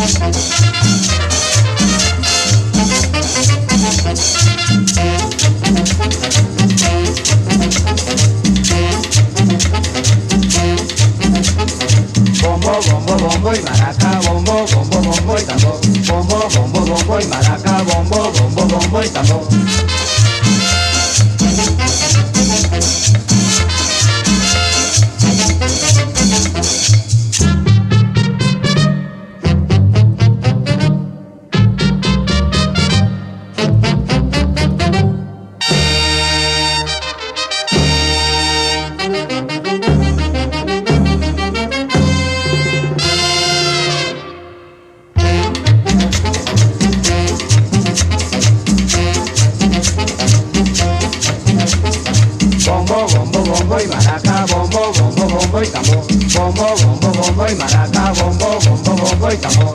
Bombo y maraca, bombo, bombo, bombo y tambor. Bombo, bombo, bombo y maraca, bombo, bombo, bombo y tambor. Bombo y maraca, bombo, bombo, bombo y tambor. Bombo, bombo, bombo y maraca, bombo, bombo, bombo y tambor.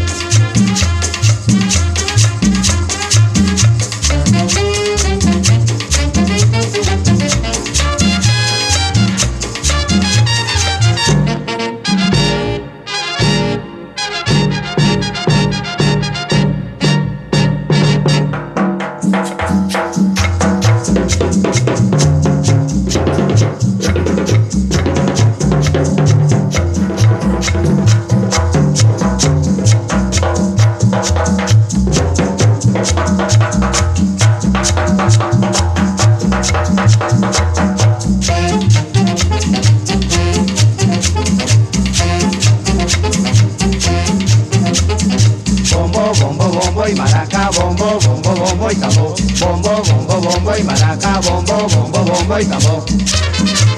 Bombo y maraca, bombo, bombo, bombo y tambor. Bombo, bombo, bombo y maraca, bombo, bombo, bombo y tambor.